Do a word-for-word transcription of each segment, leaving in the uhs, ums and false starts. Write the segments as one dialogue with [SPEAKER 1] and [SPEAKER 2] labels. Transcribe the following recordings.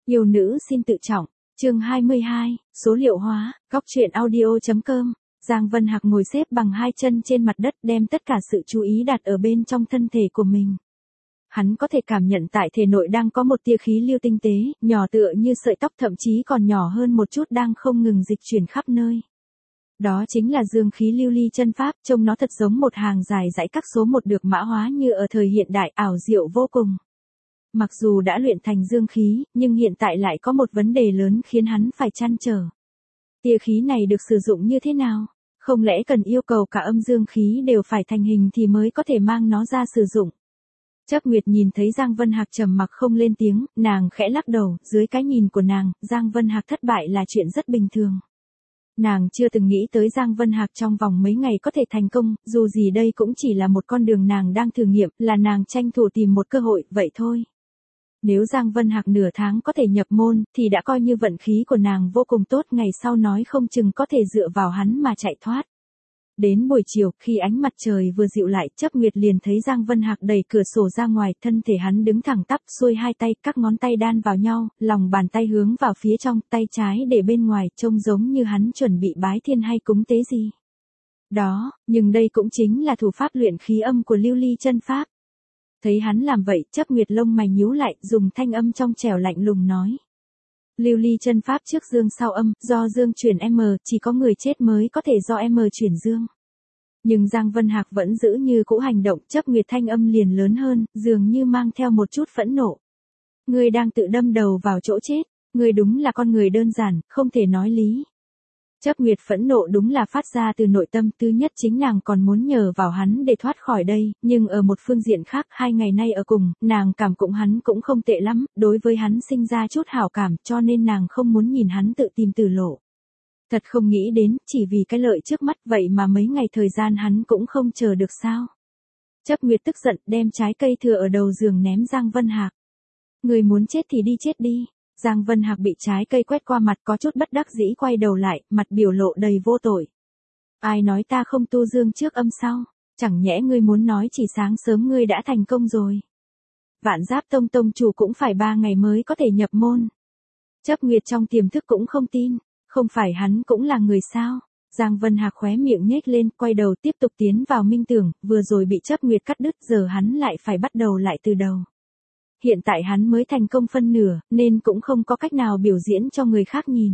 [SPEAKER 1] Yêu nữ xin tự trọng, chương hai mươi hai, số liệu hóa, góc truyện audio.com. Giang Vân Hạc ngồi xếp bằng hai chân trên mặt đất, đem tất cả sự chú ý đặt ở bên trong thân thể của mình. Hắn có thể cảm nhận tại thể nội đang có một tia khí lưu tinh tế, nhỏ tựa như sợi tóc, thậm chí còn nhỏ hơn một chút, đang không ngừng dịch chuyển khắp nơi. Đó chính là dương khí lưu ly chân pháp, trông nó thật giống một hàng dài dãy các số một được mã hóa như ở thời hiện đại, ảo diệu vô cùng. Mặc dù đã luyện thành dương khí, nhưng hiện tại lại có một vấn đề lớn khiến hắn phải trăn trở. Tia khí này được sử dụng như thế nào? Không lẽ cần yêu cầu cả âm dương khí đều phải thành hình thì mới có thể mang nó ra sử dụng? Chấp Nguyệt nhìn thấy Giang Vân Hạc trầm mặc không lên tiếng, nàng khẽ lắc đầu, dưới cái nhìn của nàng, Giang Vân Hạc thất bại là chuyện rất bình thường. Nàng chưa từng nghĩ tới Giang Vân Hạc trong vòng mấy ngày có thể thành công, dù gì đây cũng chỉ là một con đường nàng đang thử nghiệm, là nàng tranh thủ tìm một cơ hội, vậy thôi. Nếu Giang Vân Hạc nửa tháng có thể nhập môn, thì đã coi như vận khí của nàng vô cùng tốt, ngày sau nói không chừng có thể dựa vào hắn mà chạy thoát. Đến buổi chiều, khi ánh mặt trời vừa dịu lại, Chấp Nguyệt liền thấy Giang Vân Hạc đẩy cửa sổ ra ngoài, thân thể hắn đứng thẳng tắp, xuôi hai tay, các ngón tay đan vào nhau, lòng bàn tay hướng vào phía trong, tay trái để bên ngoài, trông giống như hắn chuẩn bị bái thiên hay cúng tế gì. Đó, nhưng đây cũng chính là thủ pháp luyện khí âm của lưu ly chân pháp. Thấy hắn làm vậy, Chấp Nguyệt lông mày nhíu lại, dùng thanh âm trong trẻo lạnh lùng nói. Lưu ly chân pháp trước dương sau âm, do dương chuyển M, chỉ có người chết mới có thể do M chuyển dương. Nhưng Giang Vân Hạc vẫn giữ như cũ hành động, Chấp Nguyệt thanh âm liền lớn hơn, dường như mang theo một chút phẫn nộ. Ngươi đang tự đâm đầu vào chỗ chết, ngươi đúng là con người đơn giản, không thể nói lý. Chấp Nguyệt phẫn nộ đúng là phát ra từ nội tâm, thứ nhất chính nàng còn muốn nhờ vào hắn để thoát khỏi đây, nhưng ở một phương diện khác, hai ngày nay ở cùng, nàng cảm cũng hắn cũng không tệ lắm, đối với hắn sinh ra chút hảo cảm, cho nên nàng không muốn nhìn hắn tự tìm tử lộ. Thật không nghĩ đến, chỉ vì cái lợi trước mắt vậy mà mấy ngày thời gian hắn cũng không chờ được sao. Chấp Nguyệt tức giận, đem trái cây thừa ở đầu giường ném Giang Vân Hạc. Người muốn chết thì đi chết đi. Giang Vân Hạc bị trái cây quét qua mặt, có chút bất đắc dĩ quay đầu lại, mặt biểu lộ đầy vô tội. Ai nói ta không tu dương trước âm sao? Chẳng nhẽ ngươi muốn nói chỉ sáng sớm ngươi đã thành công rồi. Vạn Giáp Tông tông chủ cũng phải ba ngày mới có thể nhập môn. Chấp Nguyệt trong tiềm thức cũng không tin, không phải hắn cũng là người sao? Giang Vân Hạc khóe miệng nhếch lên, quay đầu tiếp tục tiến vào minh tưởng, vừa rồi bị Chấp Nguyệt cắt đứt, giờ hắn lại phải bắt đầu lại từ đầu. Hiện tại hắn mới thành công phân nửa, nên cũng không có cách nào biểu diễn cho người khác nhìn.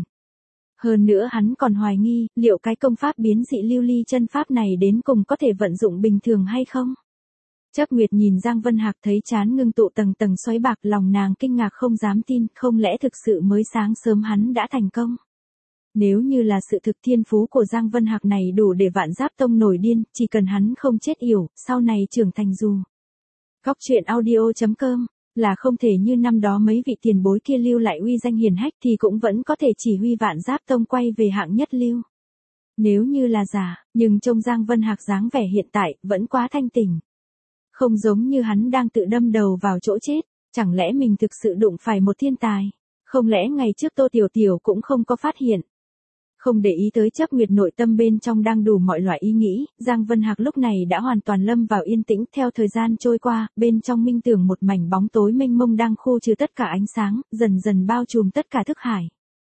[SPEAKER 1] Hơn nữa hắn còn hoài nghi, liệu cái công pháp biến dị lưu ly chân pháp này đến cùng có thể vận dụng bình thường hay không? Chấp Nguyệt nhìn Giang Vân Hạc thấy chán ngưng tụ tầng tầng xoáy bạc, lòng nàng kinh ngạc không dám tin, không lẽ thực sự mới sáng sớm hắn đã thành công? Nếu như là sự thực, thiên phú của Giang Vân Hạc này đủ để Vạn Giáp Tông nổi điên, chỉ cần hắn không chết yểu, sau này trưởng thành dù. Góc truyện audio.com. Là không thể như năm đó mấy vị tiền bối kia lưu lại uy danh hiển hách thì cũng vẫn có thể chỉ huy Vạn Giáp Tông quay về hạng nhất lưu. Nếu như là giả, nhưng trông Giang Vân Hạc dáng vẻ hiện tại vẫn quá thanh tỉnh. Không giống như hắn đang tự đâm đầu vào chỗ chết, chẳng lẽ mình thực sự đụng phải một thiên tài? Không lẽ ngày trước Tô Tiểu Tiểu cũng không có phát hiện? Không để ý tới Chấp Nguyệt nội tâm bên trong đang đủ mọi loại ý nghĩ, Giang Vân Hạc lúc này đã hoàn toàn lâm vào yên tĩnh. Theo thời gian trôi qua, bên trong minh tưởng một mảnh bóng tối mênh mông đang khu trừ tất cả ánh sáng, dần dần bao trùm tất cả thức hải.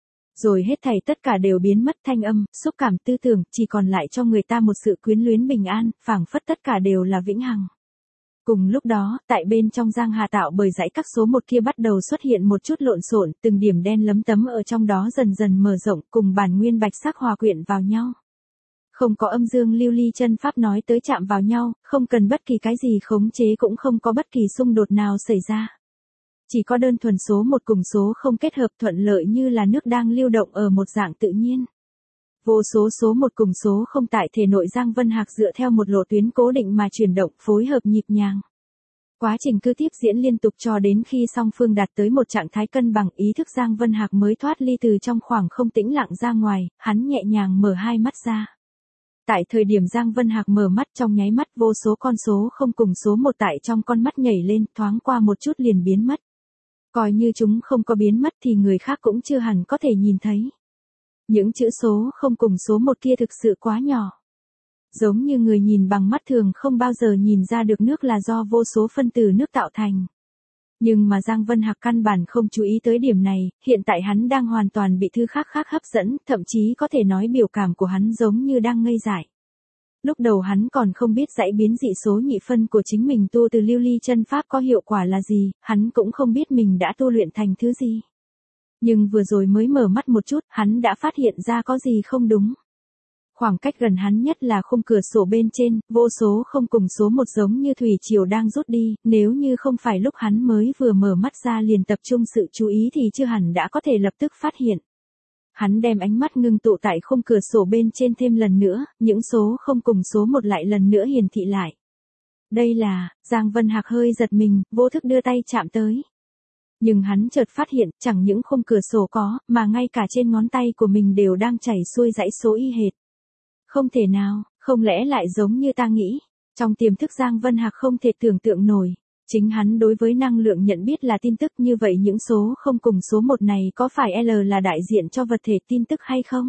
[SPEAKER 1] Rồi hết thảy tất cả đều biến mất, thanh âm, xúc cảm, tư tưởng, chỉ còn lại cho người ta một sự quyến luyến bình an, phảng phất tất cả đều là vĩnh hằng. Cùng lúc đó, tại bên trong Giang Hà tạo bởi dãy các số một kia bắt đầu xuất hiện một chút lộn xộn, từng điểm đen lấm tấm ở trong đó dần dần mở rộng, cùng bản nguyên bạch sắc hòa quyện vào nhau. Không có âm dương lưu ly chân pháp nói tới chạm vào nhau, không cần bất kỳ cái gì khống chế, cũng không có bất kỳ xung đột nào xảy ra. Chỉ có đơn thuần số một cùng số không kết hợp thuận lợi như là nước đang lưu động ở một dạng tự nhiên. Vô số số một cùng số không tại thể nội Giang Vân Hạc dựa theo một lộ tuyến cố định mà chuyển động, phối hợp nhịp nhàng. Quá trình cứ tiếp diễn liên tục cho đến khi song phương đạt tới một trạng thái cân bằng, ý thức Giang Vân Hạc mới thoát ly từ trong khoảng không tĩnh lặng ra ngoài, hắn nhẹ nhàng mở hai mắt ra. Tại thời điểm Giang Vân Hạc mở mắt, trong nháy mắt vô số con số không cùng số một tại trong con mắt nhảy lên, thoáng qua một chút liền biến mất. Coi như chúng không có biến mất thì người khác cũng chưa hẳn có thể nhìn thấy. Những chữ số không cùng số một kia thực sự quá nhỏ. Giống như người nhìn bằng mắt thường không bao giờ nhìn ra được nước là do vô số phân tử nước tạo thành. Nhưng mà Giang Vân Hạc căn bản không chú ý tới điểm này, hiện tại hắn đang hoàn toàn bị thứ khác khác hấp dẫn, thậm chí có thể nói biểu cảm của hắn giống như đang ngây dại. Lúc đầu hắn còn không biết dãy biến dị số nhị phân của chính mình tu từ lưu ly chân pháp có hiệu quả là gì, hắn cũng không biết mình đã tu luyện thành thứ gì. Nhưng vừa rồi mới mở mắt một chút, hắn đã phát hiện ra có gì không đúng. Khoảng cách gần hắn nhất là khung cửa sổ bên trên, vô số không cùng số một giống như thủy triều đang rút đi, nếu như không phải lúc hắn mới vừa mở mắt ra liền tập trung sự chú ý thì chưa hẳn đã có thể lập tức phát hiện. Hắn đem ánh mắt ngưng tụ tại khung cửa sổ bên trên thêm lần nữa, những số không cùng số một lại lần nữa hiển thị lại. Đây là, Giang Vân Hạc hơi giật mình, vô thức đưa tay chạm tới. Nhưng hắn chợt phát hiện, chẳng những khung cửa sổ có, mà ngay cả trên ngón tay của mình đều đang chảy xuôi dãy số y hệt. Không thể nào, không lẽ lại giống như ta nghĩ. Trong tiềm thức Giang Vân Hạc không thể tưởng tượng nổi. Chính hắn đối với năng lượng nhận biết là tin tức như vậy, những số không cùng số một này có phải L là đại diện cho vật thể tin tức hay không?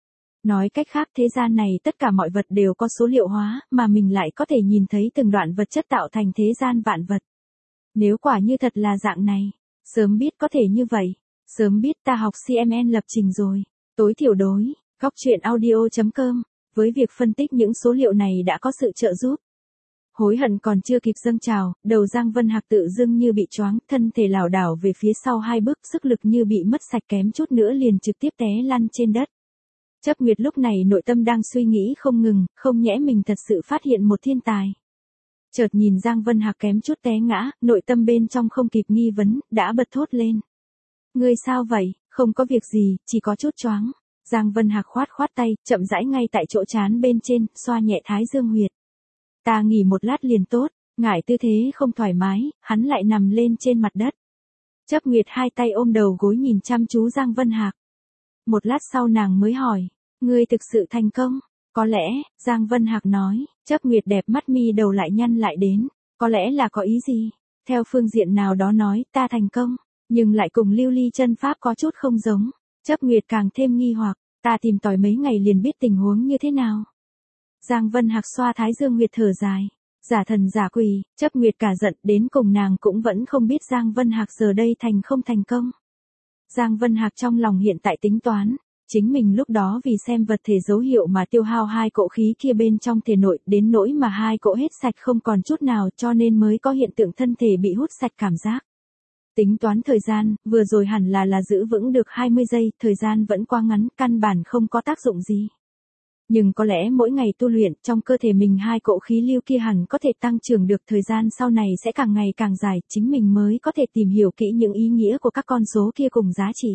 [SPEAKER 1] Nói cách khác, thế gian này tất cả mọi vật đều có số liệu hóa, mà mình lại có thể nhìn thấy từng đoạn vật chất tạo thành thế gian vạn vật. Nếu quả như thật là dạng này, sớm biết có thể như vậy, sớm biết ta học xê em en lập trình rồi. Tối thiểu đối, góc truyện audio chấm com, với việc phân tích những số liệu này đã có sự trợ giúp. Hối hận còn chưa kịp dâng trào, đầu Giang Vân Hạc tự dưng như bị choáng, thân thể lảo đảo về phía sau hai bước, sức lực như bị mất sạch, kém chút nữa liền trực tiếp té lăn trên đất. Chấp Nguyệt lúc này nội tâm đang suy nghĩ không ngừng, không nhẽ mình thật sự phát hiện một thiên tài. Chợt nhìn Giang Vân Hạc kém chút té ngã, nội tâm bên trong không kịp nghi vấn, đã bật thốt lên. Ngươi sao vậy? Không có việc gì, chỉ có chút choáng. Giang Vân Hạc khoát khoát tay, chậm rãi ngay tại chỗ trán bên trên, xoa nhẹ thái dương huyệt. Ta nghỉ một lát liền tốt, ngại tư thế không thoải mái, hắn lại nằm lên trên mặt đất. Chấp Nguyệt hai tay ôm đầu gối nhìn chăm chú Giang Vân Hạc. Một lát sau nàng mới hỏi, ngươi thực sự thành công? Có lẽ, Giang Vân Hạc nói, Chấp Nguyệt đẹp mắt mi đầu lại nhăn lại đến, có lẽ là có ý gì? Theo phương diện nào đó nói, ta thành công, nhưng lại cùng lưu ly chân pháp có chút không giống. Chấp Nguyệt càng thêm nghi hoặc, ta tìm tòi mấy ngày liền biết tình huống như thế nào. Giang Vân Hạc xoa thái dương huyệt thở dài, giả thần giả quỷ, Chấp Nguyệt cả giận, đến cùng nàng cũng vẫn không biết Giang Vân Hạc giờ đây thành không thành công. Giang Vân Hạc trong lòng hiện tại tính toán, chính mình lúc đó vì xem vật thể dấu hiệu mà tiêu hao hai cỗ khí kia bên trong thể nội, đến nỗi mà hai cỗ hết sạch không còn chút nào, cho nên mới có hiện tượng thân thể bị hút sạch cảm giác. Tính toán thời gian, vừa rồi hẳn là là giữ vững được hai mươi giây, thời gian vẫn quá ngắn, căn bản không có tác dụng gì. Nhưng có lẽ mỗi ngày tu luyện, trong cơ thể mình hai cỗ khí lưu kia hẳn có thể tăng trưởng được, thời gian sau này sẽ càng ngày càng dài, chính mình mới có thể tìm hiểu kỹ những ý nghĩa của các con số kia cùng giá trị.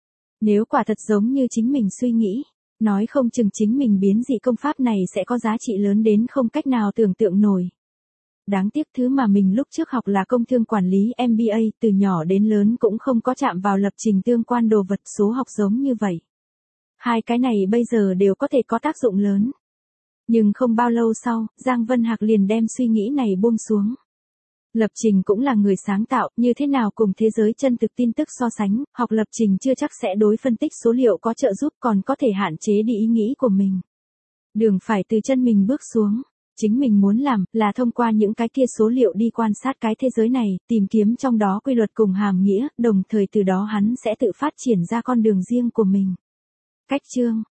[SPEAKER 1] Nếu quả thật giống như chính mình suy nghĩ, nói không chừng chính mình biến dị công pháp này sẽ có giá trị lớn đến không cách nào tưởng tượng nổi. Đáng tiếc thứ mà mình lúc trước học là công thương quản lý em bê a, từ nhỏ đến lớn cũng không có chạm vào lập trình tương quan đồ vật số học giống như vậy. Hai cái này bây giờ đều có thể có tác dụng lớn. Nhưng không bao lâu sau, Giang Vân Hạc liền đem suy nghĩ này buông xuống. Lập trình cũng là người sáng tạo, như thế nào cùng thế giới chân thực tin tức so sánh, học lập trình chưa chắc sẽ đối phân tích số liệu có trợ giúp, còn có thể hạn chế đi ý nghĩ của mình. Đường phải từ chân mình bước xuống. Chính mình muốn làm là thông qua những cái kia số liệu đi quan sát cái thế giới này, tìm kiếm trong đó quy luật cùng hàm nghĩa, đồng thời từ đó hắn sẽ tự phát triển ra con đường riêng của mình. Cách chương